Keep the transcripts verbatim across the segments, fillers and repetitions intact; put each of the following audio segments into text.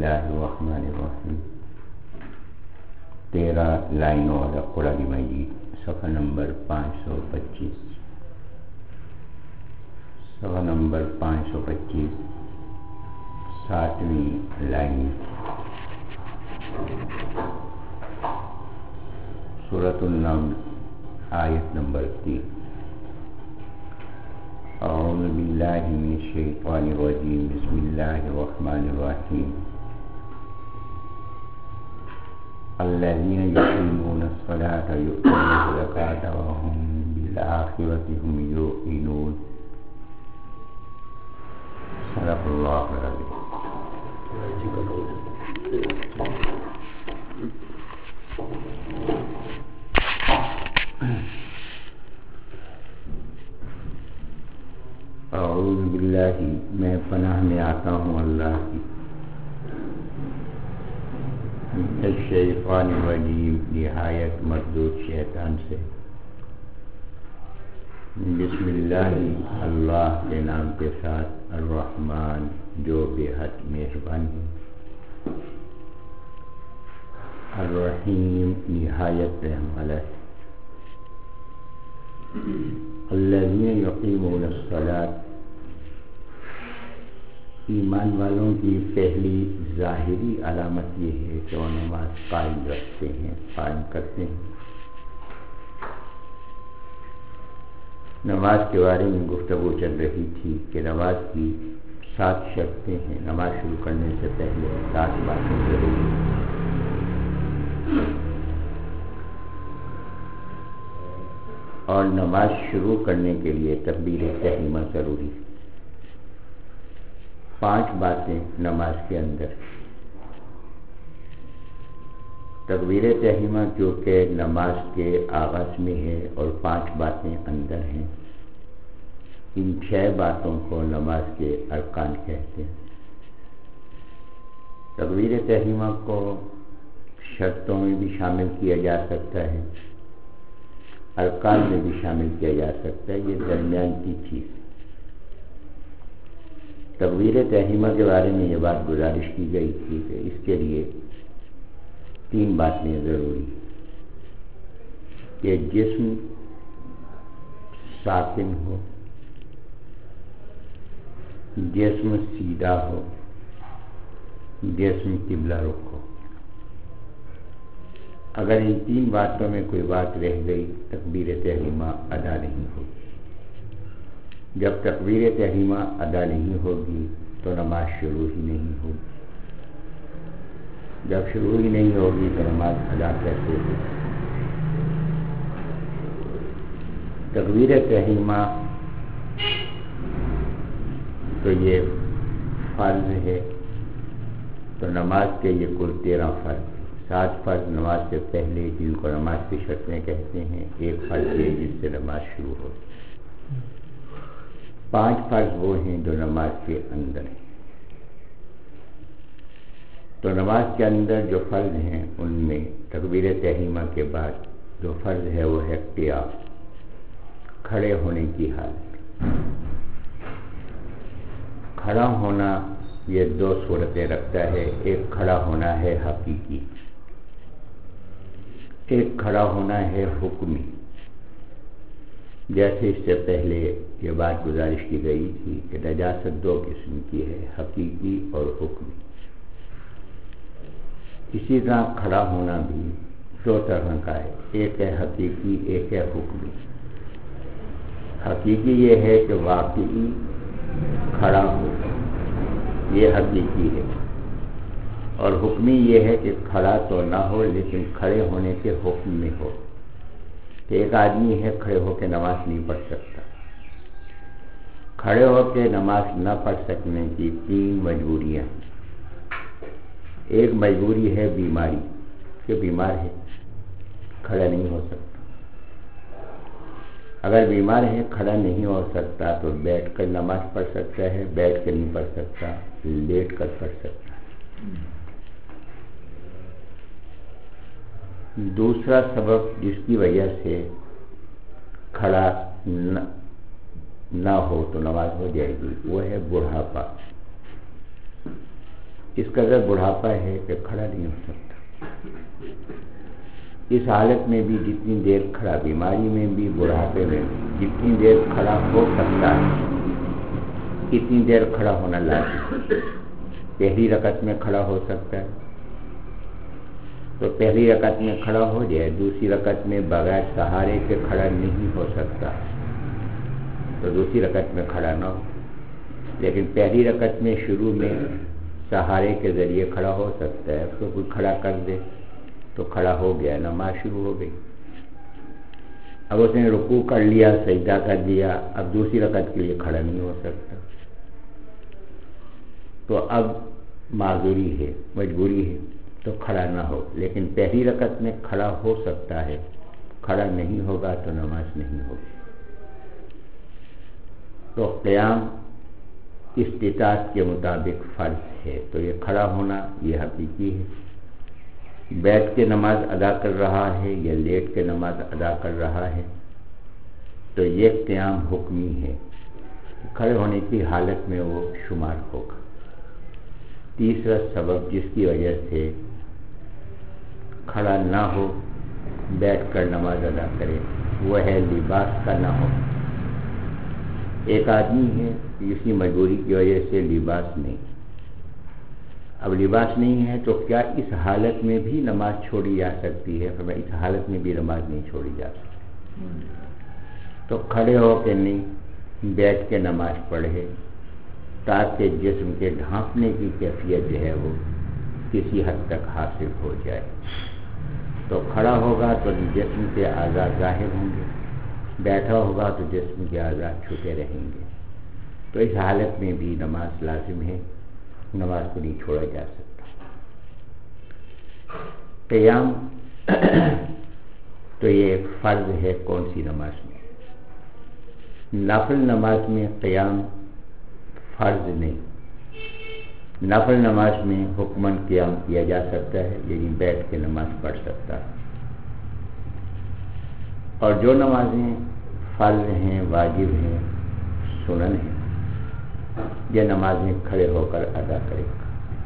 اللہ الرحمن الرحیم. تیرہ لائنوں والا قرآن مجید، صفحہ نمبر پانچ سو پچیس. صفحہ نمبر پانچ سو پچیس، ساتویں لائن، سورۃ النمل، آیت نمبر تین. اعوذ باللہ من الشیطان الرجیم، بسم اللہ الرحمن الرحیم. الذین یقیمون الصلاة ویؤتون الزکاة وهم بالآخرة هم یوقنون. صدق اللہ العظیم. اعوذ باللہ، میں پناہ میں آتا ہوں اللہ کی، الشیطان الرجیم، نہایت مردود شیطان سے. بسم اللہ، اللہ کے نام کے ساتھ، الرحمن، جو بے حد مہربان ہے، الرحیم، نہایت رحم والا ہے. الذین یقیمون الصلاة، ایمان والوں کی پہلی ظاہری علامت یہ ہے کہ وہ نماز قائم رکھتے ہیں، قائم کرتے ہیں. نماز کے بارے میں گفتگو چل رہی تھی کہ نماز کی سات شرطیں ہیں. نماز شروع کرنے سے پہلے سات باتیں ضروری ہیں. اور نماز شروع کرنے کے لیے تکبیر تحریمہ ضروری ہے. پانچ باتیں نماز کے اندر. تکبیر تحریمہ جو کہ نماز کے آغاز میں ہے اور پانچ باتیں اندر ہیں، ان چھ باتوں کو نماز کے ارکان کہتے ہیں. تکبیر تحریمہ کو شرطوں میں بھی شامل کیا جا سکتا ہے، ارکان میں بھی شامل کیا جا سکتا ہے. یہ درمیان کی چیز. تکبیر تحریمہ کے بارے میں یہ بات گزارش کی گئی تھی کہ اس کے لیے تین باتیں ضروری ہیں کہ جسم ساکن ہو، جسم سیدھا ہو، جسم قبلہ رخ ہو. اگر ان تین باتوں میں کوئی بات رہ گئی، تکبیر تحریمہ ادا نہیں ہوگی. جب تکبیر تحریمہ ادا نہیں ہوگی تو نماز شروع ہی نہیں ہوگی. جب شروع ہی نہیں ہوگی تو نماز ادا کیسے ہوگی؟ تکبیر تحریمہ تو یہ فرض ہے. تو نماز کے یہ کل تیرہ فرض، سات فرض نماز سے پہلے جن کو نماز کی شرطیں کہتے ہیں، ایک فرض ہے جس سے نماز شروع ہو. پانچ فرض وہ ہیں جو نماز کے اندر ہیں. تو نماز کے اندر جو فرض ہیں ان میں تکبیر تحریمہ کے بعد جو فرض ہے وہ ہے قیام، کھڑے ہونے کی حالت. کھڑا ہونا یہ دو صورتیں رکھتا ہے. ایک کھڑا ہونا ہے حقیقی، ایک کھڑا ہونا ہے حکمی. جیسے اس سے پہلے یہ بات گزارش کی گئی تھی کہ نجاست دو قسم کی ہے، حقیقی اور حکمی. اسی طرح کھڑا ہونا بھی دو طرح کا ہے، ایک ہے حقیقی، ایک ہے حکمی. حقیقی یہ ہے کہ واقعی کھڑا ہو، یہ حقیقی ہے. اور حکمی یہ ہے کہ کھڑا تو نہ ہو لیکن کھڑے ہونے کے حکم میں ہو. کہ ایک آدمی ہے کھڑے ہو کے نماز نہیں پڑھ سکتا. کھڑے ہو کے نماز نہ پڑھ سکنے کی تین مجبوریاں. ایک مجبوری ہے بیماری، کہ بیمار ہے کھڑا نہیں ہو سکتا. اگر بیمار ہے کھڑا نہیں ہو سکتا تو بیٹھ کر نماز پڑھ سکتا ہے، بیٹھ کے نہیں پڑھ سکتا، لیٹ کر پڑھ سکتا ہے. دوسرا سبب جس کی وجہ سے کھڑا نہ, نہ ہو تو نماز ہو جائے گی، وہ ہے بڑھاپا. اس قدر بڑھاپا ہے کہ کھڑا نہیں ہو سکتا. اس حالت میں بھی جتنی دیر کھڑا، بیماری میں بھی بڑھاپے میں بھی جتنی دیر کھڑا ہو سکتا ہے اتنی دیر کھڑا ہونا لازم. پہلی رکعت میں کھڑا ہو سکتا ہے تو پہلی رکعت میں کھڑا ہو جائے. دوسری رکعت میں بغیر سہارے کے کھڑا نہیں ہو سکتا تو دوسری رکعت میں کھڑا نہ ہو. لیکن پہلی رکعت میں شروع میں سہارے کے ذریعے کھڑا ہو سکتا ہے. اس کو کوئی کھڑا کر دے تو کھڑا ہو گیا، نماز شروع ہو گئی. اب اس نے رکوع کر لیا، سجدہ کر دیا، اب دوسری رکعت کے لیے کھڑا نہیں ہو سکتا تو اب معذوری ہے، مجبوری ہے تو کھڑا نہ ہو. لیکن پہلی رکعت میں کھڑا ہو سکتا ہے، کھڑا نہیں ہوگا تو نماز نہیں ہوگی. تو قیام استطاعت کے مطابق فرض ہے. تو یہ کھڑا ہونا یہ حقیقی ہے. بیٹھ کے نماز ادا کر رہا ہے یا لیٹ کے نماز ادا کر رہا ہے تو یہ قیام حکمی ہے. کھڑے ہونے کی حالت میں وہ شمار ہوگا. تیسرا سبب جس کی وجہ سے کھڑا نہ ہو بیٹھ کر نماز ادا کرے وہ ہے لباس کا نہ ہو. ایک آدمی ہے کسی مجبوری کی وجہ سے لباس نہیں. اب لباس نہیں ہے تو کیا اس حالت میں بھی نماز چھوڑی جا سکتی ہے؟ فرمایا اس حالت میں بھی نماز نہیں چھوڑی جا سکتی. تو کھڑے ہو کے نہیں بیٹھ کے نماز پڑھے تاکہ جسم کے ڈھانپنے کی کیفیت جو ہے وہ کسی حد تک حاصل ہو جائے. تو کھڑا ہوگا تو جسم کے اعضاء ظاہر ہوں گے، بیٹھا ہوگا تو جسم کے اعضاء چھپے رہیں گے. تو اس حالت میں بھی نماز لازم ہے، نماز کو نہیں چھوڑا جا سکتا. قیام تو یہ ایک فرض ہے. کون سی نماز میں؟ نفل نماز میں قیام فرض نہیں. نفل نماز میں حکماً قیام کیا جا سکتا ہے، یعنی بیٹھ کے نماز پڑھ سکتا ہے. اور جو نمازیں فرض ہیں، واجب ہیں، سنن ہیں، یہ نمازیں کھڑے ہو کر ادا کرے گا.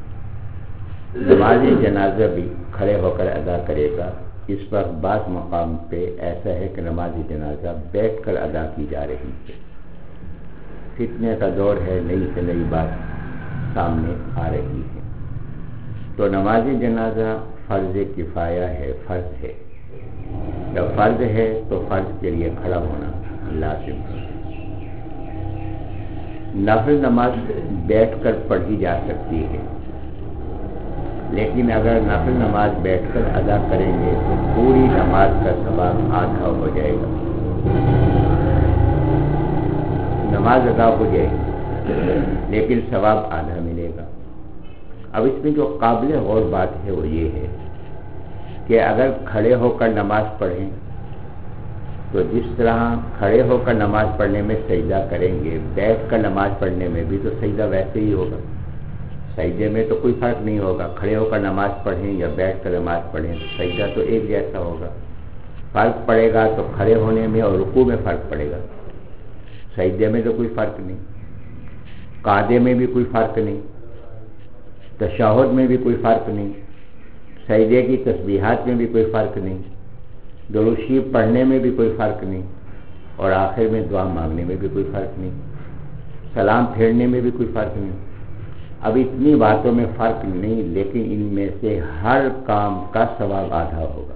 نماز جنازہ بھی کھڑے ہو کر ادا کرے گا. اس پر بعض مقام پہ ایسا ہے کہ نماز جنازہ بیٹھ کر ادا کی جا رہی ہے. فتنے کا دور ہے، نئی سے نئی بات سامنے آ رہی ہے. تو نماز جنازہ فرض کفایہ ہے، فرض ہے. جب فرض ہے تو فرض کے لیے کھڑا ہونا لازم ہے. نفل نماز بیٹھ کر پڑھی جا سکتی ہے، لیکن اگر نفل نماز بیٹھ کر ادا کریں گے تو پوری نماز کا ثواب آدھا ہو جائے گا. نماز ادا ہو جائے گی لیکن ثواب آدھا ملے گا. اب اس میں جو قابل غور بات ہے وہ یہ ہے کہ اگر کھڑے ہو کر نماز پڑھیں تو جس طرح کھڑے ہو کر نماز پڑھنے میں سجدہ کریں گے، بیٹھ کر نماز پڑھنے میں بھی تو سجدہ ویسے ہی ہوگا. سجدے میں تو کوئی فرق نہیں ہوگا. کھڑے ہو کر نماز پڑھیں یا بیٹھ کر نماز پڑھیں سجدہ تو ایک جیسا ہوگا. فرق پڑے گا تو کھڑے ہونے میں اور رکوع میں فرق پڑے گا. سجدے میں تو کوئی فرق نہیں، قعدے میں بھی کوئی فرق نہیں، تشہد میں بھی کوئی فرق نہیں، سجدے کی تسبیحات میں بھی کوئی فرق نہیں، درود شریف پڑھنے میں بھی کوئی فرق نہیں، اور آخر میں دعا مانگنے میں بھی کوئی فرق نہیں، سلام پھیرنے میں بھی کوئی فرق نہیں. اب اتنی باتوں میں فرق نہیں، لیکن ان میں سے ہر کام کا ثواب آدھا ہوگا.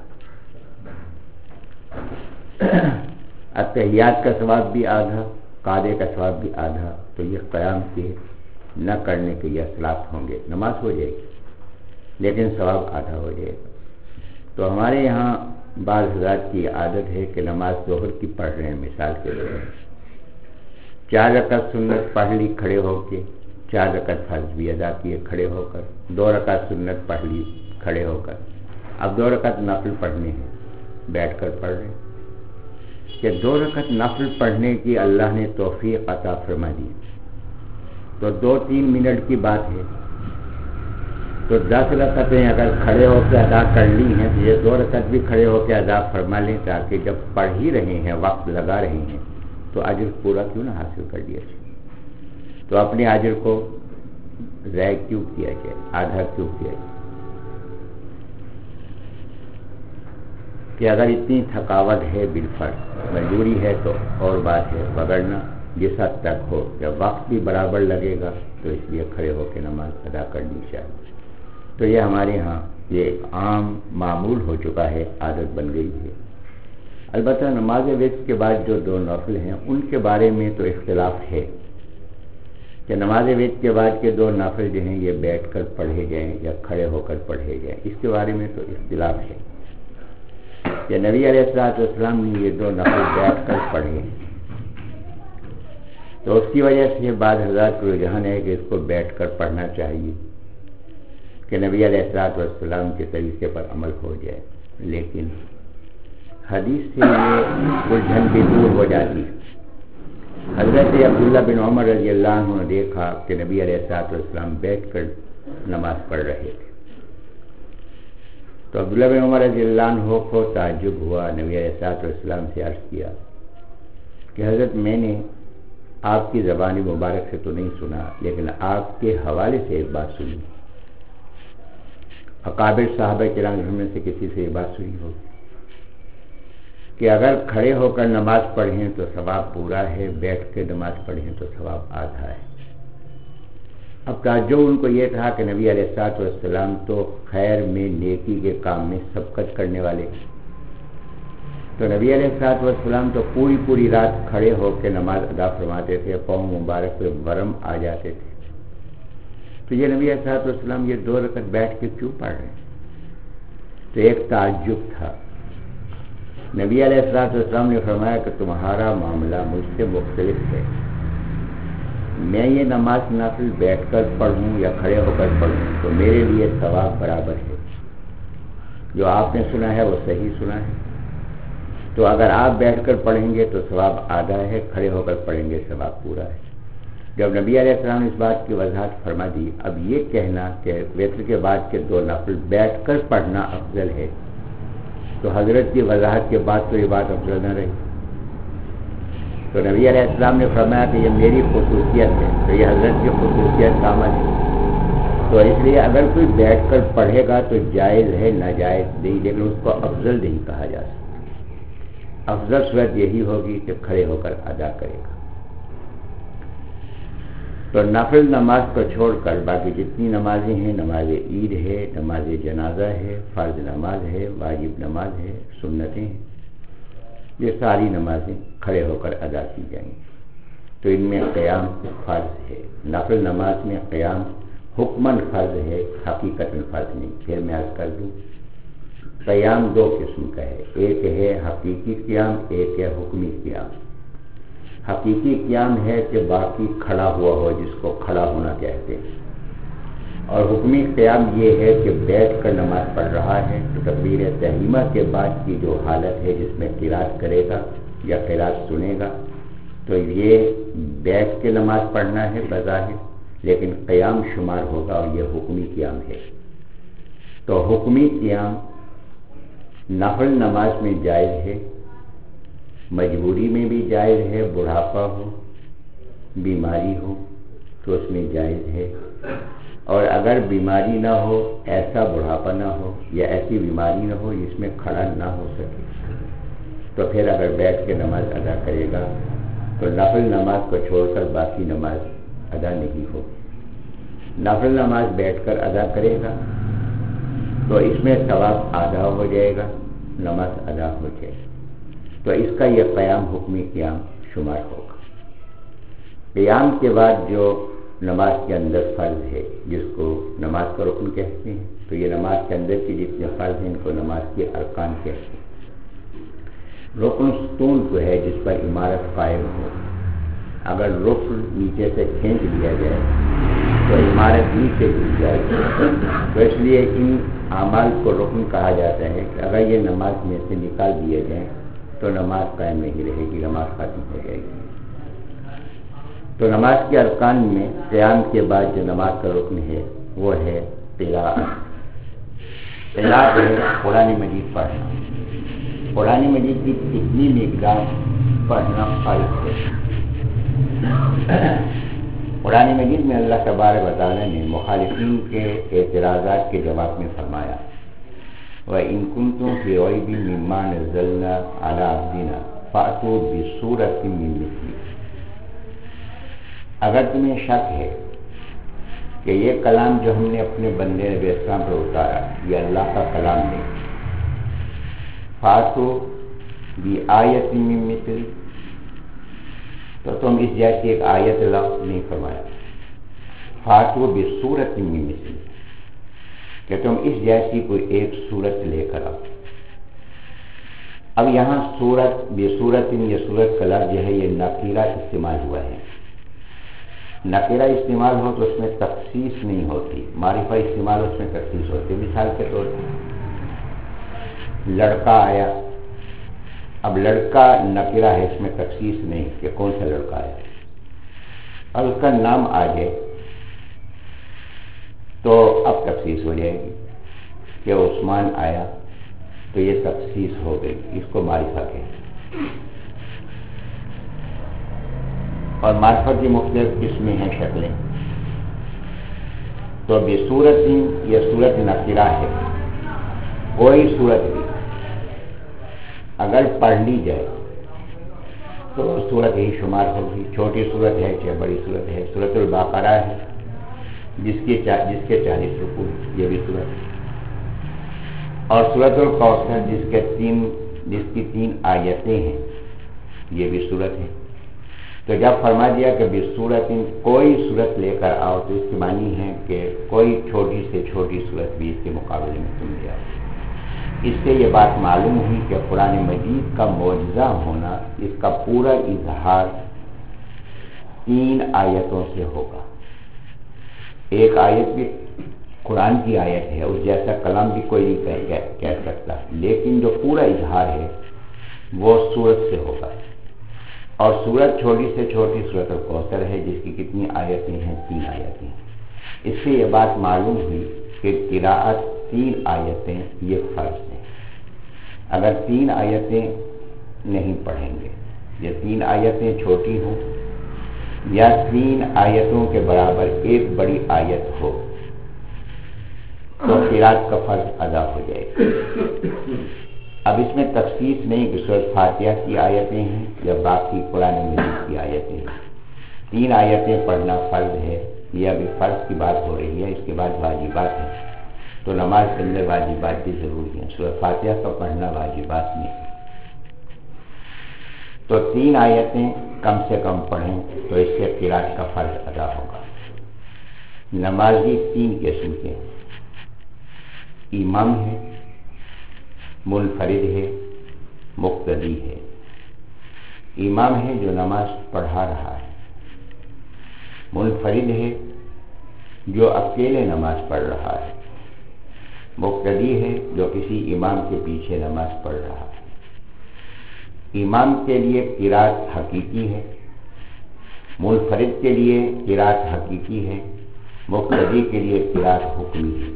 اتحیات کا ثواب بھی آدھا، قعدے کا ثواب بھی آدھا. تو یہ قیام کے نہ کرنے کے یہ اثرات ہوں گے. نماز ہو جائے گی لیکن ثواب آدھا ہو جائے گا. تو ہمارے یہاں بعض حضرات کی عادت ہے کہ نماز ظہر کی پڑھ رہے ہیں، مثال کے طور پر چار رکعت سنت پڑھ لی کھڑے ہو کے، چار رکعت فرض بھی ادا کیے کھڑے ہو کر، دو رکعت سنت پڑھ لی کھڑے ہو کر. اب دو رکعت نفل پڑھنے ہیں، بیٹھ کر پڑھ رہے ہیں. کہ دو رکعت نفل پڑھنے کی اللہ نے توفیق عطا فرما دی تو دو تین منٹ کی بات ہے. تو دس رکعتیں اگر کھڑے ہو کے ادا کر لی ہیں تو یہ دو رکعت بھی کھڑے ہو کے ادا فرما لیں تاکہ جب پڑھ ہی رہے ہیں، وقت لگا رہے ہیں تو اجر پورا کیوں نہ حاصل کر لیا جائے. تو اپنے اجر کو ضائع کیوں کیا جائے، آدھا کیوں کیا جائے؟ کہ اگر اتنی تھکاوٹ ہے بالفرض مجبوری ہے تو اور بات ہے، وگرنہ جس حد تک ہو جب وقت بھی برابر لگے گا تو اس لیے کھڑے ہو کے نماز ادا کرنی چاہیے۔ تو یہ ہمارے ہاں یہ عام معمول ہو چکا ہے، عادت بن گئی ہے۔ البتہ نماز وتر کے بعد جو دو نفل ہیں ان کے بارے میں تو اختلاف ہے کہ نماز وتر کے بعد کے دو نفل جو ہیں یہ بیٹھ کر پڑھے جائیں یا کھڑے ہو کر پڑھے جائیں، اس کے بارے میں تو اختلاف ہے کہ نبی علیہ الصلوۃ والسلام نے یہ دو نفل بیٹھ کر پڑھے، تو اس کی وجہ سے بعض حضرات کو رجحان ہے کہ اس کو بیٹھ کر پڑھنا چاہیے کہ نبی علیہ الصلوۃ والسلام کے طریقے پر عمل ہو جائے، لیکن حدیث سے یہ الجھن بھی دور ہو جاتی ہے۔ حضرت عبداللہ بن عمر رضی اللہ عنہ نے دیکھا کہ نبی علیہ الصلوۃ والسلام بیٹھ کر نماز پڑھ رہے تھے، تو عبداللہ بن عمر رضی اللہ عنہ کو تعجب ہوا، نبی علیہ الصلوۃ والسلام سے عرض کیا کہ حضرت میں نے آپ کی زبان مبارک سے تو نہیں سنا لیکن آپ کے حوالے سے ایک بات سنی، اکابر صحابہ کرام میں سے کسی سے یہ بات سنی ہوگی کہ اگر کھڑے ہو کر نماز پڑھیں تو ثواب پورا ہے، بیٹھ کے نماز پڑھیں تو ثواب آدھا ہے۔ اب تعجب ان کو یہ تھا کہ نبی علیہ الصلوۃ والسلام تو خیر میں نیکی کے کام میں سبقت کرنے والے، تو نبی علیہ الصلوۃ والسلام تو پوری پوری رات کھڑے ہو کے نماز ادا فرماتے تھے، پاؤں مبارک پہ ورم آ جاتے تھے، تو یہ نبی علیہ الصلوۃ والسلام یہ دو رکعت بیٹھ کے کیوں پڑھ رہے ہیں؟ تو ایک تعجب تھا۔ نبی علیہ الصلوۃ والسلام نے فرمایا کہ تمہارا معاملہ مجھ سے مختلف ہے، میں یہ نماز نفل بیٹھ کر پڑھوں یا کھڑے ہو کر پڑھوں تو میرے لیے ثواب برابر ہے، جو آپ نے سنا ہے وہ صحیح سنا ہے، تو اگر آپ بیٹھ کر پڑھیں گے تو ثواب آدھا ہے، کھڑے ہو کر پڑھیں گے ثواب پورا ہے۔ جب نبی علیہ السلام نے اس بات کی وضاحت فرما دی، اب یہ کہنا کہ وتر کے بعد کے دو نفل بیٹھ کر پڑھنا افضل ہے، تو حضرت کی وضاحت کے بعد تو یہ بات افضل نہ رہی۔ تو نبی علیہ السلام نے فرمایا کہ یہ میری خصوصیت ہے، تو یہ حضرت کی خصوصیت کا عمل ہے، تو اس لیے اگر کوئی بیٹھ کر پڑھے گا تو جائز ہے، ناجائز نہیں، لیکن اس کو افضل نہیں کہا جا سکتا۔ افضل صورت یہی ہوگی کہ کھڑے ہو کر ادا کرے گا۔ تو نفل نماز کو چھوڑ کر باقی جتنی نمازیں ہیں، نماز عید ہے، نماز جنازہ ہے، فرض نماز ہے، واجب نماز ہے، سنتیں ہیں، یہ ساری نمازیں کھڑے ہو کر ادا کی جائیں گی۔ تو ان میں قیام فرض ہے، نفل نماز میں قیام حکماً فرض ہے، حقیقتاً فرض نہیں۔ پھر میں عرض کر دوں، قیام دو قسم کا ہے، ایک ہے حقیقی قیام، ایک ہے حکمی قیام۔ حقیقی قیام ہے کہ باقی کھڑا ہوا ہو، جس کو کھڑا ہونا کہتے ہیں، اور حکمی قیام یہ ہے کہ بیٹھ کر نماز پڑھ رہا ہے تو تکبیر تحریمہ کے بعد کی جو حالت ہے جس میں قرات کرے گا یا قرات سنے گا، تو یہ بیٹھ کے نماز پڑھنا ہے بظاہر، لیکن قیام شمار ہوگا اور یہ حکمی قیام ہے۔ تو حکمی قیام نفل نماز میں جائز ہے، مجبوری میں بھی جائز ہے، بڑھاپا ہو، بیماری ہو تو اس میں جائز ہے، اور اگر بیماری نہ ہو، ایسا بڑھاپا نہ ہو یا ایسی بیماری نہ ہو جس میں کھڑا نہ ہو سکے، تو پھر اگر بیٹھ کے نماز ادا کرے گا تو نفل نماز کو چھوڑ کر باقی نماز ادا نہیں ہوگی۔ نفل نماز بیٹھ کر ادا کرے گا تو اس میں ثواب آدھا ہو جائے گا، نماز ادا ہو جائے گا، تو اس کا یہ قیام حکمی قیام شمار ہوگا۔ قیام کے بعد جو نماز کے اندر فرض ہے جس کو نماز کا رکن کہتے ہیں، تو یہ نماز کے اندر کی جتنے فرض ہیں ان کو نماز کے ارکان کہتے ہیں۔ رکن ستون کو ہے جس پر عمارت قائم ہو، اگر رکن نیچے سے کھینچ لیا جائے تو عمارت نیچے گر جائے گی، تو اس لیے ان اعمال کو رکن کہا جاتا ہے کہ اگر یہ نماز میں سے نکال دیے جائیں تو نماز قائم نہیں رہے گی، نماز ختم ہو جائے گی۔ تو نماز کے ارکان میں قیام کے بعد جو نماز کا رکن ہے وہ ہے قراءت۔ قراءت ہے قرآن مجید پڑھنا، قرآن مجید کی کتنی مقدار پڑھنا فرض ہے۔ قرآن مجید میں اللہ تبارک و تعالیٰ نے مخالفین کے اعتراضات کے جواب میں فرمایا وَإِن كُنتُمْ فِي رَيْبٍ مِّمَّا نَزَّلْنَا عَلَىٰ عَبْدِنَا فَأْتُوا بِسُورَةٍ مِّن مِّثْلِهِ۔ اگر تمہیں شک ہے کہ یہ کلام جو ہم نے اپنے بندے نبی اسلام پر اتارا یہ اللہ کا کلام نہیں، فَأْتُوا بِآیَةٍ مِّن مِّثْلِهِ، تو تم اس جیسی ایک آیت لاؤ، نہیں فرمایا فَأْتُوا بِسُورَةٍ مِّن مِّثْلِهِ کہ تم اس جیسی کوئی ایک صورت لے کر آؤ۔ اب یہاں صورت بے صورت یہ صورت کا لفظ جو ہے یہ نکیرہ استعمال ہوا ہے۔ نکیرہ استعمال ہو تو اس میں تخصیص نہیں ہوتی، معرفہ استعمال اس میں تخصیص ہوتی ہے۔ مثال کے طور پر لڑکا آیا، اب لڑکا نکیرہ ہے، اس میں تخصیص نہیں کہ کون سا لڑکا آیا، اور اس کا نام آ جائے تو اب تخصیص ہو جائے گی کہ عثمان آیا، تو یہ تخصیص ہو گئی، اس کو معرفہ کہیں۔ اور معرفت کی مختلف قسمیں ہیں، شکلیں۔ تو بصورت یہ صورت نکیرہ ہے، کوئی صورت بھی اگر پڑھ لی جائے تو صورت ہی شمار ہوگی، چھوٹی صورت ہے چاہے بڑی صورت ہے۔ سورۃ البقرہ ہے جس کے جس کے چالیس رکوع، یہ بھی صورت ہے، اور سورۃ الکوثر جس کے تین جس کی تین آیتیں ہیں، یہ بھی صورت ہے۔ تو جب فرما دیا کہ بصورت کوئی صورت لے کر آؤ، تو اس کی معنی ہے کہ کوئی چھوٹی سے چھوٹی صورت بھی اس کے مقابلے میں تم لے آؤ۔ اس سے یہ بات معلوم ہوئی کہ قرآن مجید کا معجزہ ہونا، اس کا پورا اظہار تین آیتوں سے ہوگا۔ ایک آیت بھی قرآن کی آیت ہے، اس جیسا کلام بھی کوئی نہیں کہہ سکتا، لیکن جو پورا اظہار ہے وہ سورت سے ہوگا۔ اور سورت چھوٹی سے چھوٹی سورۃ الکوثر ہے جس کی کتنی آیتیں ہیں؟ تین آیتیں۔ اس سے یہ بات معلوم ہوئی کہ قراءت تین آیتیں یہ فرض ہے۔ اگر تین آیتیں نہیں پڑھیں گے، یہ تین آیتیں چھوٹی ہوں یا تین آیتوں کے برابر ایک بڑی آیت ہو تو قراءت کا فرض ادا ہو جائے گا۔ اب اس میں تخصیص نہیں کہ سورۃ فاتحہ کی آیتیں ہیں یا باقی قرآن مجید کی آیتیں ہیں۔ تین آیتیں پڑھنا فرض ہے، یہ ابھی فرض کی بات ہو رہی ہے، اس کے بعد واجبات ہیں، تو نماز کے اندر واجبات بھی ضروری ہیں، سورۃ فاتحہ کا پڑھنا واجبات نہیں۔ تو تین آیتیں کم سے کم پڑھیں تو اس سے قراءت کا فرض ادا ہوگا۔ نمازی تین قسم کے ہیں، امام ہے، منفرد ہے، مقتدی ہے۔ امام ہے جو نماز پڑھا رہا ہے، منفرد ہے جو اکیلے نماز پڑھ رہا ہے، مقتدی ہے جو کسی امام کے پیچھے نماز پڑھ رہا ہے۔ امام کے لیے قراءت حقیقی ہے، منفرد کے لیے قراءت حقیقی ہے، مقتدی کے لیے قراءت حکمی ہے۔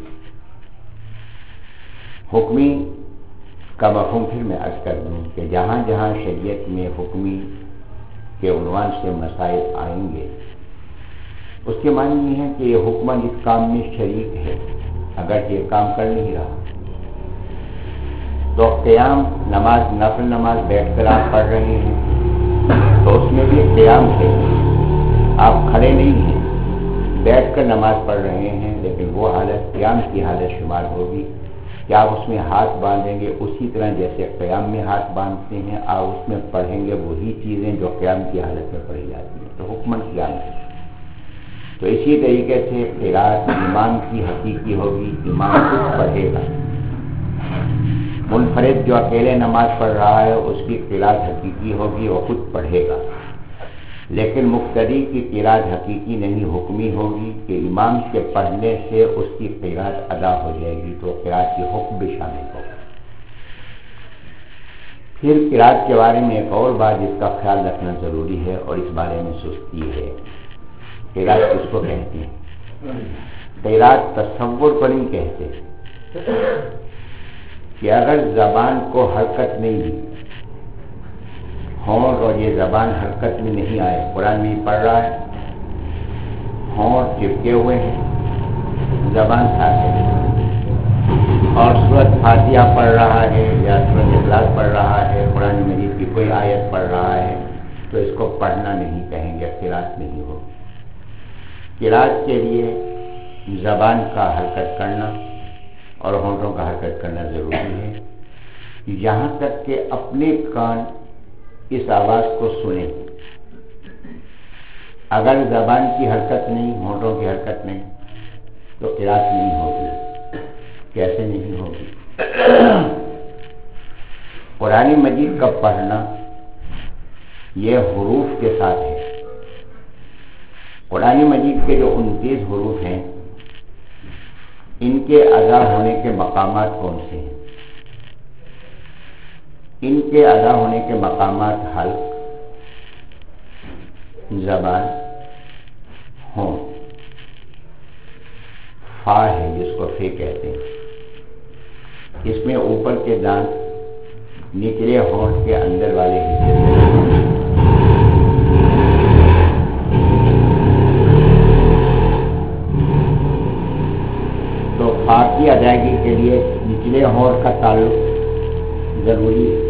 حکمی کا مفہوم پھر میں عرض کر دوں کہ جہاں جہاں شریعت میں حکمی کے عنوان سے مسائل آئیں گے، اس کے معنی یہ ہے کہ یہ حکماً اس کام میں شریک ہے، اگر یہ کام کر نہیں رہا تو قیام نماز، نفل نماز بیٹھ کر آپ پڑھ رہے ہیں تو اس میں بھی قیام ہے، آپ کھڑے نہیں ہیں، بیٹھ کر نماز پڑھ رہے ہیں، لیکن وہ حالت قیام کی حالت شمار ہوگی کہ آپ اس میں ہاتھ باندھیں گے اسی طرح جیسے قیام میں ہاتھ باندھتے ہیں، آپ اس میں پڑھیں گے وہی چیزیں جو قیام کی حالت میں پڑھی جاتی ہیں، تو حکمن قیام ہے۔ تو اسی طریقے سے قراءت امام کی حقیقی ہوگی، امام خود پڑھے گا۔ منفرد جو اکیلے نماز پڑھ رہا ہے اس کی قراءت حقیقی ہوگی، وہ خود پڑھے گا، لیکن مقتدی کی قراءت حقیقی نہیں، حکمی ہوگی کہ امام کے پڑھنے سے اس کی قراءت ادا ہو جائے گی، تو قراءت کی حکم بھی شامل ہوگا۔ پھر قراءت کے بارے میں ایک اور بات جس کا خیال رکھنا ضروری ہے اور اس بارے میں سستی ہے، قراءت کس کو کہتے ہیں؟ قراءت تصور کو نہیں کہتے کہ اگر زبان کو حرکت نہیں دی، ہونٹ اور یہ زبان حرکت میں نہیں آئے، قرآن میں پڑھ رہا ہے ہونٹ چپکے ہوئے ہیں، زبان ساکت ہے، اور سورۃ فاتحہ پڑھ رہا ہے یا سورۃ اخلاص پڑھ رہا ہے، قرآن مجید کی کوئی آیت پڑھ رہا ہے، تو اس کو پڑھنا نہیں کہیں گے، قراءت نہیں ہو۔ قراءت کے لیے زبان کا حرکت کرنا اور ہونٹوں کا حرکت کرنا ضروری ہے، یہاں تک کہ اپنے کان اس آواز کو سنیں۔ اگر زبان کی حرکت نہیں، ہونٹوں کی حرکت نہیں، تو قراءت نہیں ہوگی۔ کیسے نہیں ہوگی؟ قرآن مجید کا پڑھنا یہ حروف کے ساتھ ہے۔ قرآن مجید کے جو انتیس حروف ہیں، ان کے ادا ہونے کے مقامات کون سے ہیں؟ ان کے ادا ہونے کے مقامات حلق، زبان، ہونٹ، فا ہے جس کو فے کہتے ہیں۔ اس میں اوپر کے دانت نچلے ہونٹ کے اندر والے حصے سے، تو فا کی ادائیگی کے لیے نچلے ہونٹ کا تعلق ضروری ہے۔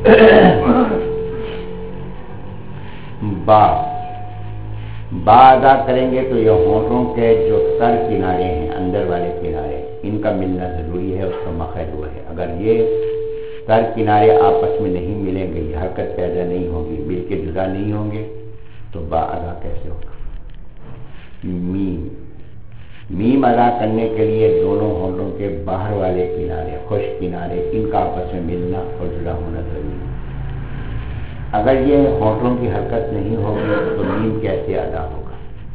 با با ادا کریں گے تو یہ ہونٹوں کے جو تر کنارے ہیں، اندر والے کنارے، ان کا ملنا ضروری ہے، اس کا مخرج ہوا ہے۔ اگر یہ تر کنارے آپس میں نہیں ملیں گے، یہ حرکت پیدا نہیں ہوگی، مل کے جدا نہیں ہوں گے، تو با ادا کیسے ہوگا؟ میم میم ادا کرنے کے لیے دونوں ہونٹوں کے باہر والے کنارے، خشک کنارے، ان کا آپس میں ملنا اور جدا ہونا ضروری ہے۔ اگر یہ ہونٹوں کی حرکت نہیں ہوگی تو میم کیسے ادا ہوگا؟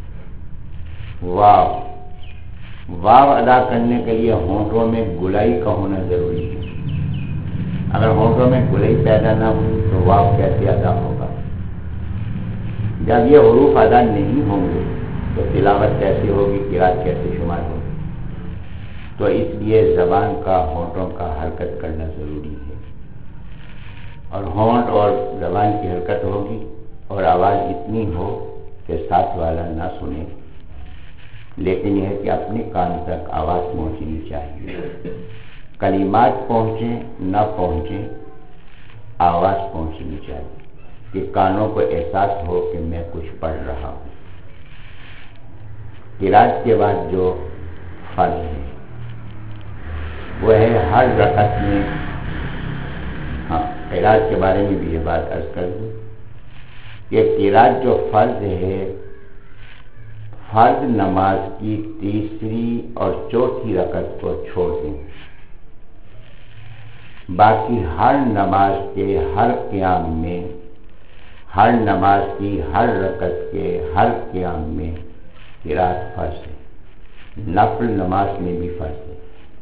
واو واو ادا کرنے کے لیے ہونٹوں میں گلائی کا ہونا ضروری ہے۔ اگر ہونٹوں میں گلائی پیدا نہ ہو تو واو کیسے ادا ہوگا؟ جب یہ حروف ادا نہیں ہوں گے تو تلاوت کیسے ہوگی، قراءت کیسے شمار ہوگی؟ تو اس لیے زبان کا، ہونٹوں کا حرکت کرنا ضروری ہے، اور ہونٹ اور زبان کی حرکت ہوگی اور آواز اتنی ہو کہ ساتھ والا نہ سنے، لیکن یہ ہے کہ اپنے کان تک آواز پہنچنی چاہیے۔ کلمات پہنچیں نہ پہنچیں، آواز پہنچنی چاہیے کہ کانوں کو احساس ہو کہ میں کچھ پڑھ رہا ہوں۔ قراءت کے بعد جو فرض ہے وہ ہے ہر رکعت میں، ہاں قراءت کے بارے میں بھی یہ بات عرض کر دوں کہ قراءت جو فرض ہے، فرض نماز کی تیسری اور چوتھی رکعت کو چھوڑ دیں، باقی ہر نماز کے ہر قیام میں، ہر نماز کی ہر رکعت کے ہر قیام میں قراءت فرض ہے۔ نفل نماز میں بھی فرض ہے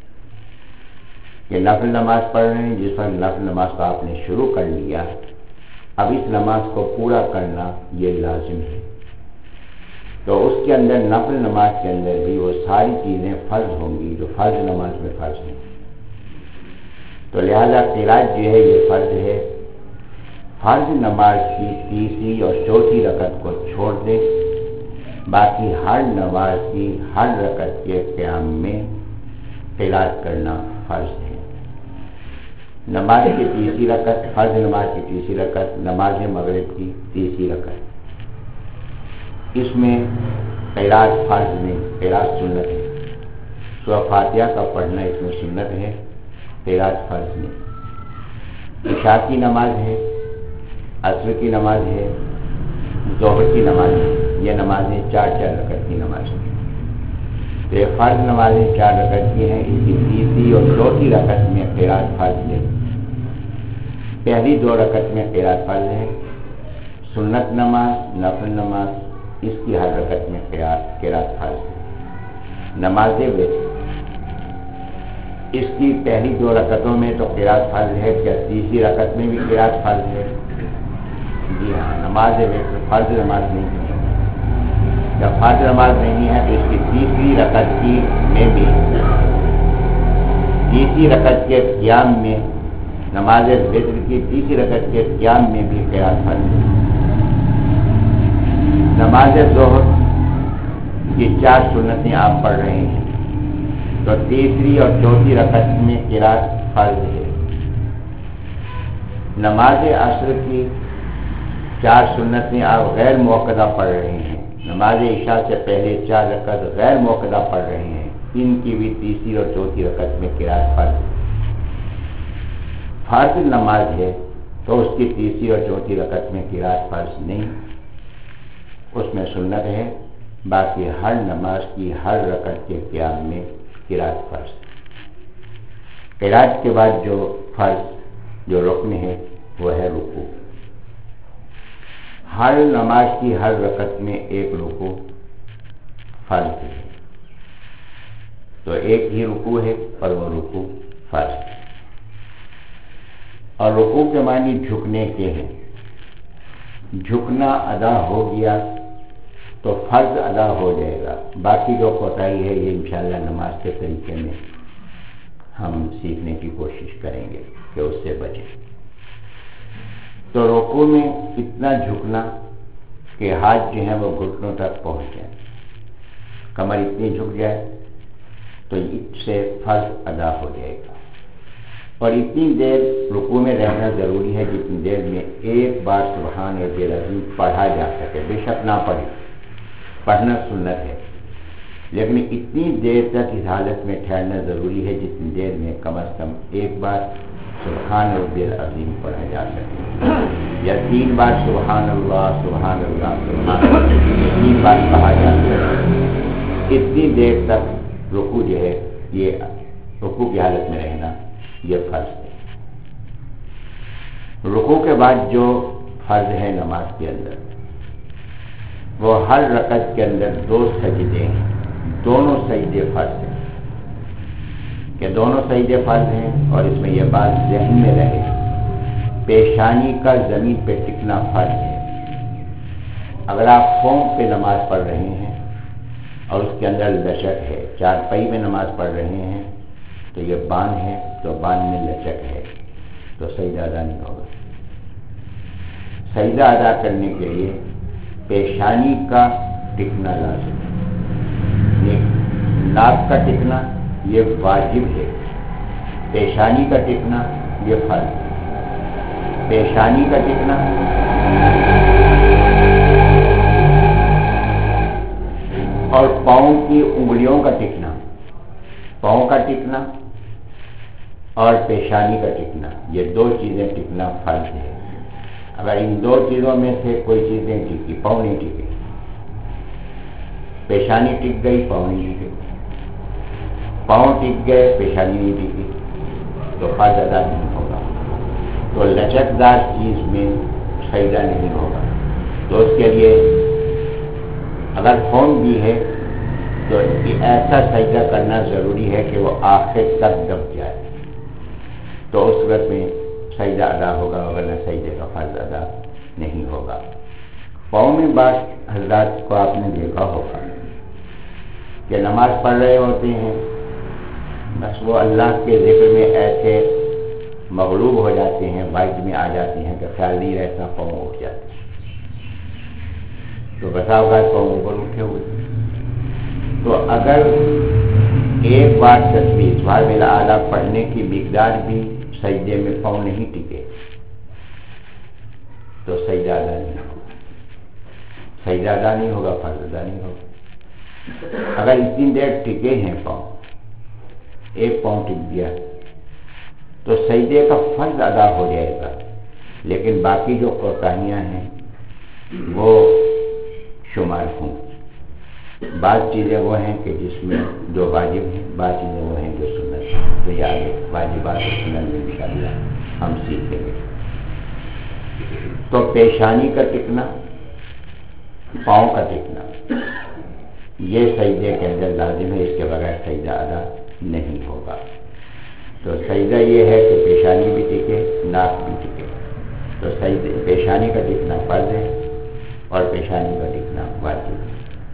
کہ نفل نماز پڑھ رہے ہیں، جس پر نفل نماز کو آپ نے شروع کر لیا، اب اس نماز کو پورا کرنا یہ لازم ہے، تو اس کے اندر نفل نماز کے اندر بھی وہ ساری چیزیں فرض ہوں گی جو فرض نماز میں فرض ہیں۔ تو لہذا قراءت جو ہے یہ فرض ہے۔ فرض نماز کی تیسری اور چوتھی رکعت کو چھوڑ دیں، باقی ہر نماز کی ہر رکعت کے قیام میں قراءت کرنا فرض ہے۔ نماز کی تیسری رکعت، فرض نماز کی تیسری رکعت، نماز مغرب کی تیسری رکعت، اس میں قراءت فرض نہیں، قراءت سنت ہے۔ سورہ فاتحہ کا پڑھنا اس میں سنت ہے، قراءت فرض نہیں۔ عشاء کی نماز ہے، عصر کی نماز ہے، ظہر کی نماز ہے، یہ نمازیں چار چار رکعت کی نماز ہیں، تو یہ فرض نمازیں چار رکعت کی ہیں، اس کی تیسری اور چوتھی رکعت میں قراءت فرض ہے۔ پہلی دو رکعت میں قراءت فرض ہے۔ سنت نماز، نفل نماز، اس کی ہر رکعت میں قراءت قراءت فرض ہے۔ نماز وتر، اس کی پہلی دو رکعتوں میں تو قراءت فرض ہے، کیا تیسری رکعت میں بھی قراءت فرض ہے؟ جی ہاں، نماز وتر فرض نماز نہیں ہے، جب فرض نماز نہیں ہے تو اس کی تیسری رکعت کی میں بھی، تیسری رکعت کے قیام میں، نماز وتر کی تیسری رکعت کے قیام میں بھی قراءت فرض ہے۔ نماز ظہر یہ چار سنتیں آپ پڑھ رہے ہیں تو تیسری اور چوتھی رکعت میں قرات فرض ہے۔ نماز عصر کی چار سنتیں آپ غیر موقدہ پڑھ رہے ہیں، نماز عشاء سے پہلے چار رکعت غیر موقدہ پڑھ رہے ہیں، ان کی بھی تیسری اور چوتھی رکعت میں قرات فرض ہے۔ فرض نماز ہے تو اس کی تیسری اور چوتھی رکعت میں قرات فرض نہیں، اس میں سنت ہے، باقی ہر نماز کی ہر رکعت کے قیام میں قرات فرض۔ قرات کے بعد جو فرض جو رکن ہے وہ ہے رکوع۔ ہر نماز کی ہر رکعت میں ایک رکوع فرض ہے، تو ایک ہی رکوع ہے اور وہ رکوع فرض ہے۔ اور رکوع کے معنی جھکنے کے ہیں، جھکنا ادا ہو گیا تو فرض ادا ہو جائے گا، باقی جو کوتاہی ہے یہ انشاءاللہ نماز کے طریقے میں ہم سیکھنے کی کوشش کریں گے کہ اس سے بچیں۔ تو رکوع میں اتنا جھکنا کہ ہاتھ جو ہیں وہ گھٹنوں تک پہنچ جائیں، کمر اتنی جھک جائے تو اس سے فرض ادا ہو جائے گا، اور اتنی دیر رکوع میں رہنا ضروری ہے جتنی دیر میں ایک بار سبحان ربی العظیم پڑھا جا سکے، بے شک نہ پڑھے، پڑھنا سنت ہے، لیکن اتنی دیر تک اس حالت میں ٹھہرنا ضروری ہے جتنی دیر میں کم از کم ایک بار سبحان ربی العظیم پڑھا جا سکے، یا تین بار سبحان اللہ سبحان اللہ سبحان اللہ تین بار کہا جا سکے۔ اتنی دیر تک رکوع جو ہے یہ رکوع کی حالت میں رہنا یہ فرض ہے۔ رکوع کے بعد جو فرض ہے نماز کے اندر وہ ہر رکعت کے اندر دو سجدے ہیں، دونوں سجدے فرض ہیں، کہ دونوں سجدے فرض ہیں، اور اس میں یہ بات ذہن میں رہے پیشانی کا زمین پہ ٹکنا فرض ہے۔ اگر آپ فوم پہ نماز پڑھ رہے ہیں اور اس کے اندر لچک ہے، چارپائی میں نماز پڑھ رہے ہیں تو یہ بان ہے، تو بان میں لچک ہے تو سجدہ ادا نہیں ہوگا۔ سجدہ ادا کرنے کے لیے پیشانی کا ٹکنا لازم ہے، ناک کا ٹکنا یہ واجب ہے، پیشانی کا ٹکنا یہ فرض ہے۔ پیشانی کا ٹکنا اور پاؤں کی انگلیوں کا ٹکنا، پاؤں کا ٹکنا اور پیشانی کا ٹکنا، یہ دو چیزیں ٹکنا فرض ہے۔ اگر ان دو چیزوں میں سے کوئی چیز نہیں ٹکی، پاؤں نہیں ٹکے، پیشانی ٹک گئی پاؤں نہیں ٹکے، پاؤں ٹک گئے پیشانی نہیں ٹکی تو فرض ادا نہیں ہوگا، تو لچکدار چیز میں سجدہ نہیں ہوگا۔ تو اس کے لیے اگر فون بھی ہے تو ایسا سجدہ کرنا ضروری ہے کہ وہ آخر تک دب جائے، تو اس وقت میں سجدہ ادا ہوگا، ورنہ سجدے کا فرض ادا نہیں ہوگا۔ پاؤں میں بعض حضرات کو آپ نے دیکھا ہوگا کہ نماز پڑھ رہے ہوتے ہیں، بس وہ اللہ کے ذکر میں ایسے مغلوب ہو جاتے ہیں، وجد میں آ جاتے ہیں کہ خیال نہیں رہتا، پاؤں اٹھ جاتے ہیں، تو بتا ہوگا پاؤں اوپر اٹھے ہوئے۔ تو اگر ایک بار تسبیح سبحان الاعلیٰ پڑھنے کی مقدار بھی سجدے میں پاؤں نہیں ٹکے تو سجدہ ادا نہیں ہوگا، سجدہ ادا نہیں ہوگا، فرض ادا نہیں ہوگا۔ اگر اتنی دیر ٹکے ہیں پاؤں، ایک پاؤں ٹک گیا تو سجدے کا فرض ادا ہو جائے گا، لیکن باقی جو کوتاہیاں ہیں وہ شمار ہوں۔ بعض چیزیں وہ ہیں کہ جس میں جو واجب ہیں، بعض چیزیں وہ ہیں جو سنت ہیں، تو یہ آگے واجبات و سنت میں انشاءاللہ ہم سیکھیں گے۔ تو پیشانی کا ٹکنا، پاؤں کا ٹکنا یہ سجدے کے اندر لازم ہے، اس کے بغیر سجدہ ادا نہیں ہوگا۔ تو سجدہ یہ ہے کہ پیشانی بھی ٹکے، ناک بھی ٹکے، تو سجدے پیشانی کا ٹکنا فرض ہے اور پیشانی کا ٹکنا واجب ہے۔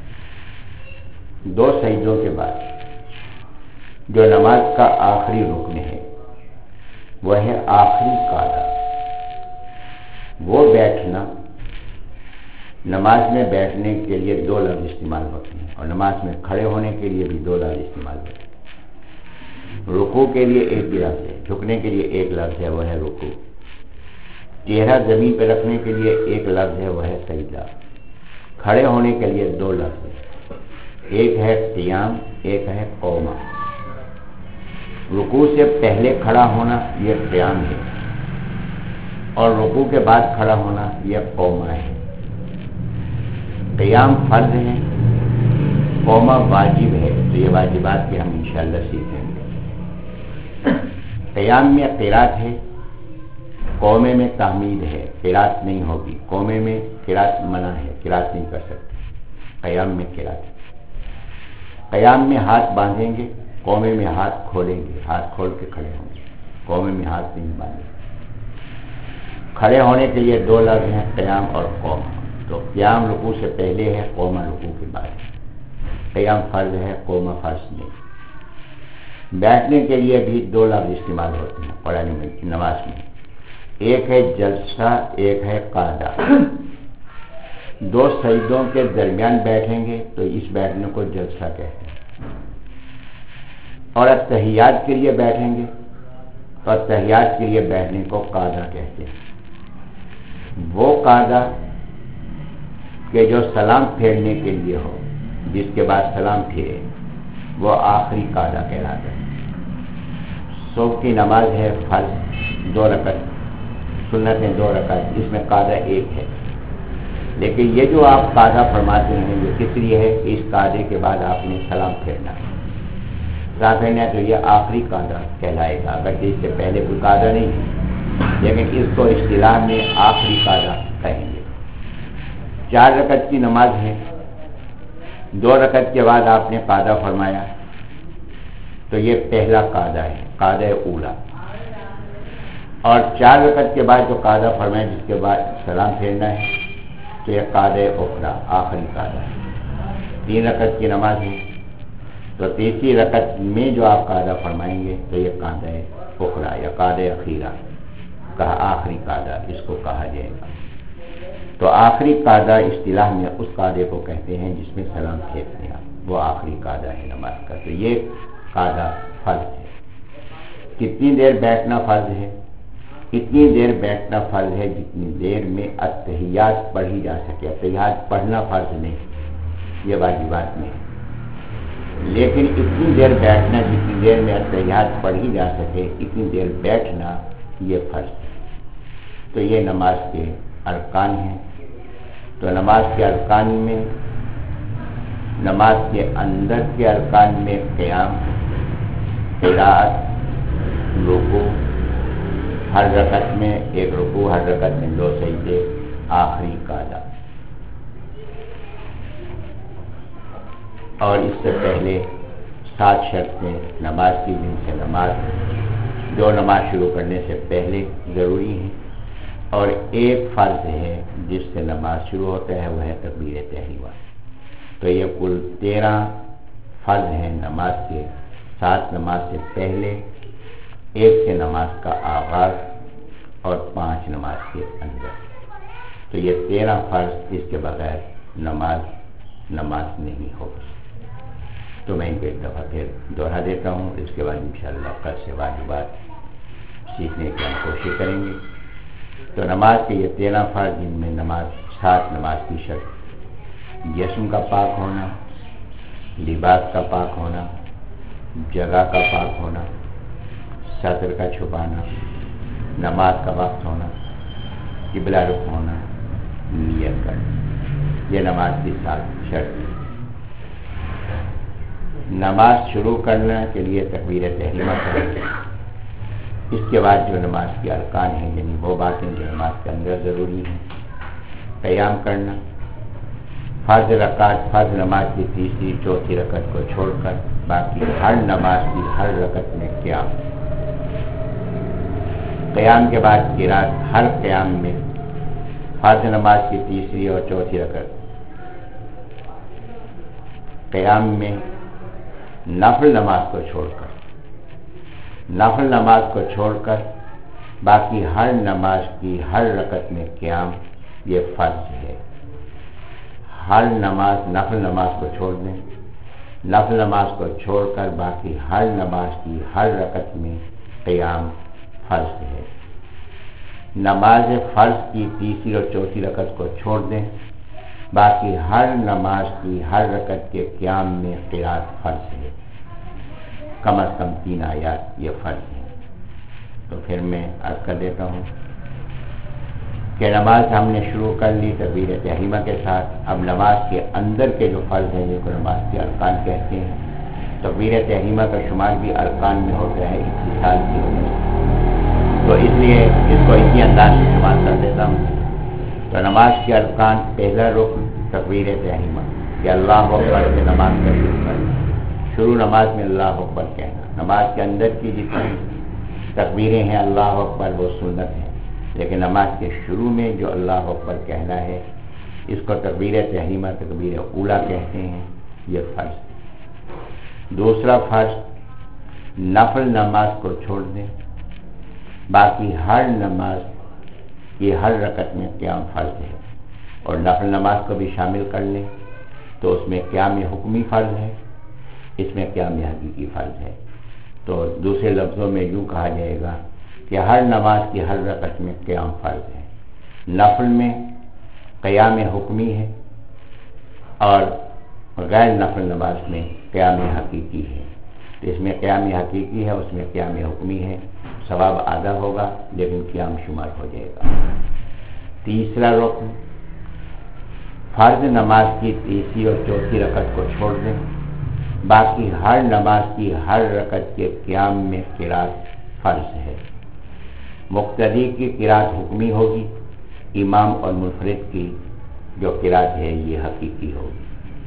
دو سجدوں کے بعد جو نماز کا آخری رکن ہے وہ ہے آخری قعدہ، وہ بیٹھنا نماز میں بیٹھنے کے لیے دو لفظ استعمال ہوتے ہیں اور نماز میں کھڑے ہونے کے لیے بھی دو لفظ استعمال ہوتے ہیں۔ رکوع کے لیے ایک ہی لفظ ہے، جھکنے کے لیے ایک لفظ ہے، وہ ہے رکوع۔ چہرہ زمین پہ رکھنے کے لیے ایک لفظ ہے، وہ ہے سجدہ۔ کھڑے ہونے کے لیے دو لفظ ہیں، ایک ہے قیام، ایک ہے قوما۔ رکوع سے پہلے کھڑا ہونا یہ قیام ہے، اور رکوع کے بعد کھڑا ہونا یہ قوما ہے۔ قیام فرض ہے، قوما واجب ہے، تو یہ واجبات بھی ہم انشاءاللہ سیکھیں گے۔ قیام میں قرات ہے، قومے میں تعمید ہے، قرات نہیں ہوگی۔ قومے میں قرات منع ہے، قرات نہیں کر سکتے، قیام میں قرات ہے۔ قیام میں ہاتھ باندھیں گے، قومے میں ہاتھ کھولیں گے، ہاتھ کھول کے کھڑے ہوں گے، قومے میں ہاتھ نہیں باندھیں گے۔ کھڑے ہونے کے لیے دو لفظ ہیں، قیام اور قوم۔ تو قیام رکوع سے پہلے ہے، قوما رکوع کے بعد ہے۔ قیام فرض ہے، قوما فرض نہیں۔ بیٹھنے کے لیے بھی دو لفظ استعمال ہوتے ہیں قرآن میں، نماز میں، ایک ہے جلسہ، ایک ہے قعدہ۔ دو سجدوں کے درمیان بیٹھیں گے تو اس بیٹھنے کو جلسہ کہتے ہیں، اور اتحیات کے لیے بیٹھیں گے تو اتحیات کے لیے بیٹھنے کو قعدہ کہتے ہیں۔ وہ قعدہ کہ جو سلام پھیرنے کے لیے ہو، جس کے بعد سلام پھیرے، وہ آخری قعدہ کہلاتا ہے۔ صبح کی نماز ہے فرض، دو رکعت، سنتیں دو رکعت، اس میں قعدہ ایک ہے، لیکن یہ جو آپ قعدہ فرماتے ہیں یہ کس لیے ہے؟ اس قعدے کے بعد آپ نے سلام پھیرنا ہے، سلام پھیرنا ہے، تو یہ آخری قعدہ کہلائے گا، اگرچہ اس سے پہلے کوئی قعدہ نہیں ہے، لیکن اس کو اصطلاح میں آخری قعدہ کہیں گے۔ چار رکعت کی نماز ہے، دو رکعت کے بعد آپ نے قعدہ فرمایا تو یہ پہلا قعدہ ہے، قعدہ اولا۔ اور چار رکعت کے بعد جو قعدہ فرمایا جس کے بعد سلام پھیرنا ہے تو یہ قعدہ اخری، آخری قعدہ ہے۔ تین رکعت کی نماز ہے تو تیسری رکعت میں جو آپ قعدہ فرمائیں گے تو یہ قعدہ اخری یا قعدہ اخیرہ کا آخری قعدہ اس کو کہا جائے گا۔ تو آخری قعدہ اصطلاح میں اس قعدے کو کہتے ہیں جس میں سلام پھیرتے ہیں، وہ آخری قعدہ ہے نماز کا۔ تو یہ قعدہ فرض ہے۔ کتنی دیر بیٹھنا فرض ہے؟ اتنی دیر بیٹھنا فرض ہے جتنی دیر میں اتحیات پڑھی جا سکے۔ اتحیات پڑھنا فرض نہیں، یہ واجبات میں ہے، لیکن اتنی دیر بیٹھنا جتنی دیر میں اتحیات پڑھی جا سکے، اتنی دیر بیٹھنا یہ فرض ہے۔ تو یہ نماز کے ارکان ہیں۔ تو نماز کے ارکان میں، نماز کے اندر کے ارکان میں قیام، قرات، رکوع، ہر رکعت میں ایک رکوع، ہر رکعت میں دو سجدے، آخری قعدہ۔ اور اس سے پہلے سات شرطیں نماز کی، جن سے نماز جو نماز شروع کرنے سے پہلے ضروری ہیں، اور ایک فرض ہے جس سے نماز شروع ہوتا ہے، وہ ہے تکبیر تحریمہ۔ تو یہ کل تیرہ فرض ہیں نماز کے، سات نماز سے پہلے، ایک سے نماز کا آغاز، اور پانچ نماز کے اندر۔ تو یہ تیرہ فرض، اس کے بغیر نماز نماز نہیں ہوگی۔ تو میں ان کو ایک دفعہ پھر دوہرا دیتا ہوں، اس کے بعد انشاءاللہ کل سے واجبات سیکھنے کی ہم کوشش کریں گے۔ تو نماز کے یہ تیرہ فرض، جن میں نماز سات نماز کی شرط: جسم کا پاک ہونا، لباس کا پاک ہونا، جگہ کا پاک ہونا، سطر کا چھپانا، نماز کا وقت ہونا، قبلہ رخ ہونا، نیت کرنا، یہ نماز کی سات شرط ہے۔ نماز شروع کرنے کے لیے تکبیر تحریمہ کریں، اس کے بعد جو نماز کے ارکان ہیں، یعنی وہ باتیں جو نماز کے اندر ضروری ہیں: قیام کرنا، فرض رکعت، فرض نماز کی تیسری چوتھی رکعت کو چھوڑ کر باقی ہر نماز کی ہر رکعت میں قیام، قیام کے بعد قرات، ہر قیام میں فرض نماز کی تیسری اور چوتھی رکعت، قیام میں نفل نماز کو چھوڑ کر نفل نماز کو چھوڑ کر باقی ہر نماز کی ہر رکعت میں قیام، یہ فرض ہے۔ ہر نماز نفل نماز کو چھوڑ دیں، نفل نماز کو چھوڑ کر باقی ہر نماز کی ہر رکعت میں قیام فرض ہے۔ نماز فرض کی تیسری اور چوتھی رکعت کو چھوڑ دیں، باقی ہر نماز کی ہر رکعت کے قیام میں قرات فرض ہے، کم از کم تین آیات یہ فرض ہے۔ تو پھر میں عرض کر دیتا ہوں کہ نماز ہم نے شروع کر لی تکبیر تحریمہ کے ساتھ۔ اب نماز کے اندر کے جو فرض ہیں جن کو نماز کے ارکان کہتے ہیں، تکبیر تحریمہ کا شمار بھی ارکان میں ہوتا ہے اتصال کی وجہ سے، تو اس لیے اس کو اسی انداز سے شمار کر دیتا ہوں۔ تو نماز کے ارکان، پہلا رکن تکبیر تحریمہ کہ اللہ اکبر سے نماز کا شروع کرنا، شروع نماز میں اللہ اکبر کہنا۔ نماز کے اندر کی جتنی تکبیریں ہیں اللہ اکبر وہ سنت ہے، لیکن نماز کے شروع میں جو اللہ اکبر کہنا ہے اس کو تکبیر تحریمہ تکبیر اولیٰ کہتے ہیں، یہ فرض ہے۔ دوسرا فرض، نفل نماز کو چھوڑ دیں، باقی ہر نماز کی ہر رکعت میں قیام فرض ہے، اور نفل نماز کو بھی شامل کر لیں تو اس میں قیام حکمی فرض ہے، اس میں قیام حقیقی فرض ہے۔ تو دوسرے لفظوں میں یوں کہا جائے گا کہ ہر نماز کی ہر رکعت میں قیام فرض ہے، نفل میں قیام حکمی ہے اور غیر نفل نماز میں قیام حقیقی ہے۔ تو اس میں قیام حقیقی ہے، اس میں قیام حکمی ہے، ثواب آدھا ہوگا لیکن قیام شمار ہو جائے گا۔ تیسرا رکن، فرض نماز کی تیسری اور چوتھی رکعت کو چھوڑ دیں، باقی ہر نماز کی ہر رکعت کے قیام میں قرات فرض ہے۔ مقتدی کی قرات حکمی ہوگی، امام اور منفرد کی جو قرات ہے یہ حقیقی ہوگی۔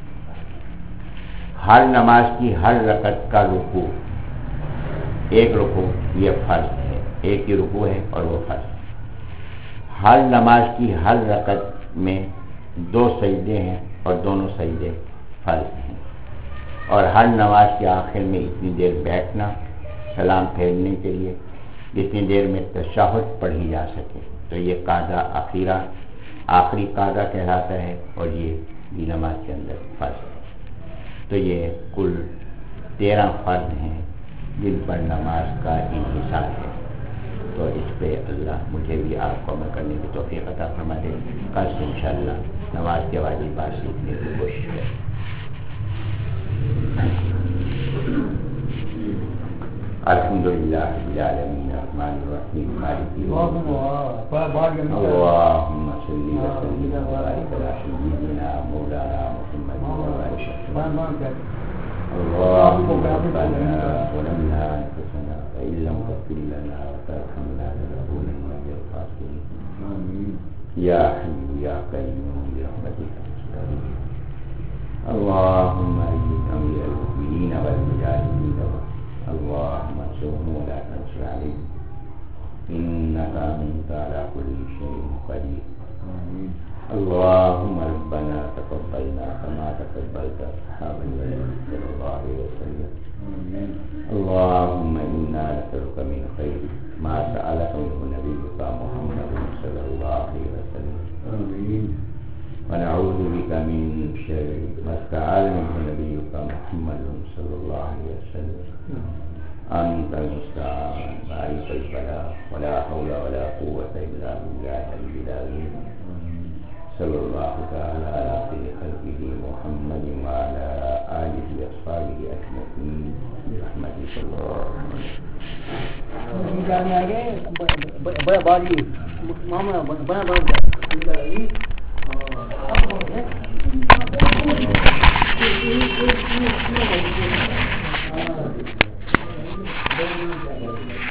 ہر نماز کی ہر رکعت کا رکوع، ایک رکوع یہ فرض ہے، ایک ہی رکوع ہے اور وہ فرض ہے۔ ہر نماز کی ہر رکعت میں دو سجدے ہیں اور دونوں سجدے فرض ہیں، اور ہر نماز کے آخر میں اتنی دیر بیٹھنا سلام پھیرنے کے لیے جتنی دیر میں تشہد پڑھی جا سکے، تو یہ قاعدہ اخیرہ آخری قاعدہ کہلاتا ہے، اور یہ بھی نماز کے اندر فرض ہے۔ تو یہ کل تیرہ فرض ہیں جن پر نماز کا انحصار ہے۔ تو اس پہ اللہ مجھے بھی آپ کو عمل کرنے کی توفیق عطا فرما دے۔ کل سے انشاءاللہ نماز کے واجبات سیکھنے کی کوشش کریں۔ الحمدللہ رب العالمین الرحمن الرحیم مالک یوم الدین اللہم صلی وسلم وبارک علی سیدنا مولانا محمد وعلی آلہ اللہم ربنا ظلمنا انفسنا وإن لم تغفر لنا وترحمنا لنكونن من الخاسرین یا حی یا قیوم برحمتک نستغیث اللہم اجب امیر المؤمنین والمجاہدین اللهم انصرهم ولا تنصر عليهم إنك أنت على كل شيء قدير اللهم ربنا تقبلنا كما تقبلت أصحاب النبي صلى الله عليه وسلم اللهم إنا نسألك من خير ما سألك منه نبيك محمد صلى الله عليه وسلم ونعوذ بك من شر ما استعاذ منه نبيك محمد صلى الله عليه وسلم أنت المستعان وعليك البلاء ولا حول ولا قوة إلا بالله العلي العظيم صلى الله تعالى على خير خلقه محمد وعلى آله وأصحابه أجمعين برحمتك اللهم بڑا بازی معاملہ بنا بنا